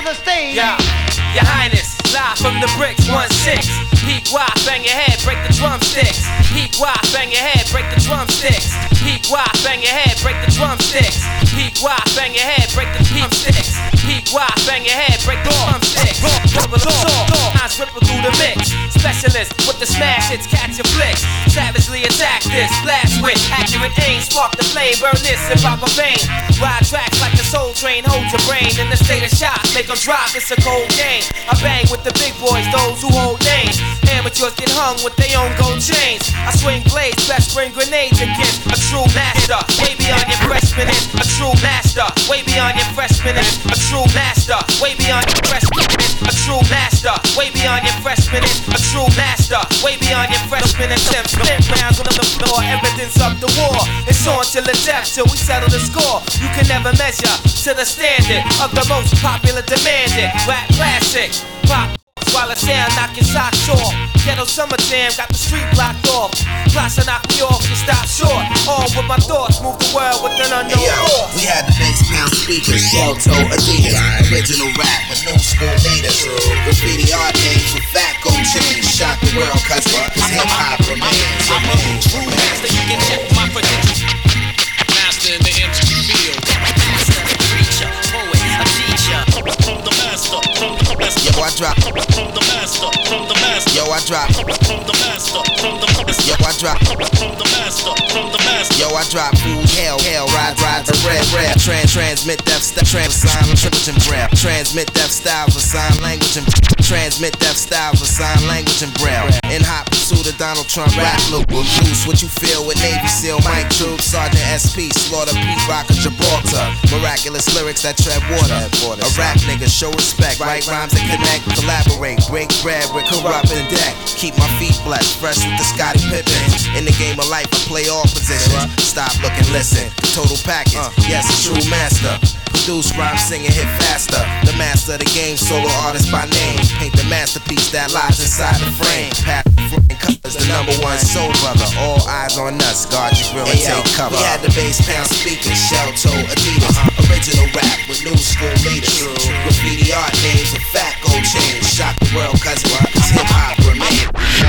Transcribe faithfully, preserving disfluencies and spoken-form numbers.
the stage. Yeah, Your Highness, live from the bricks, one six. Peak wide, bang your head, break the drumsticks. Peak wide, bang your head, break the drumsticks. Peak wide, bang your head, break the drumsticks. Peak wide, bang your head, break the drumsticks. Peak wide, bang your head, break the drumsticks. Ripple the saw, eyes ripple through the mix. Specialist with the smash hits, catch your flicks. Savagely attack this, blast with accurate aim. Spark the flame, burn this and pop a vein. Ride tracks like a soul train, hold your brain in the state of shock. Make them drop, it's a cold game. I bang with the big boys, those who hold names. Amateurs get hung with their own gold chains. I swing blades, best bring grenades against a true master. Way beyond your freshman is a true master. Way beyond your freshman is a true master. Way beyond your freshman is a true master. Way beyond your freshman is a true master. Way beyond your freshman is them split rounds on the floor. Evidence of the war. It's on till the death till we settle the score. You can never measure to the standard of the most popular demanded rap classic. Pop while I sound knock your socks off. Ghetto summer jam got the street blocked off. Plus I knock me off, you stop short. All with my thoughts, move the world with an unknown Yo, force. we had the bass pound speakers, shell toe Adidas. Original rap with new school leaders. Graffiti art names with fat gold chains. Shock the world cause hip hop remains. I'm a true master, you can check my credentials. Master in the M C field. Master, preacher, poet, a teacher. From the master, from the master. Yo, I drop. From the master, from the master. Yo, I drop. From the master, from the master. Yo, I drop. From the master, from the master. Yo, I drop food, hell, hell, ride, ride the red, red. Trans, transmit death, st- trans, sign language and braille. Transmit death styles of sign language and transmit death styles of sign language and braille. In hot pursuit of Donald Trump rap loop. Loose what you feel with Navy SEAL, Mike Troop, Sergeant S P, Slaughter, Pete Rocker, Gibraltar. Miraculous lyrics that tread water. A rap nigga, show respect, write rhymes that connect, collaborate, break bread with corrupt and deck. Keep my feet blessed, fresh with the Scottie Pippen. In the game of life, I play all positions. Stop, look, and listen. Total package, yes, a true master. Produce, rhyme, sing, and hit faster. The master of the game, solo artist by name. Paint the masterpiece that lies inside the frame. Path and colors, the number one soul brother. All eyes on us, guard your grill and hey, take cover. We had the bass pound speakers, shell toe Adidas. Original rap with new school leaders.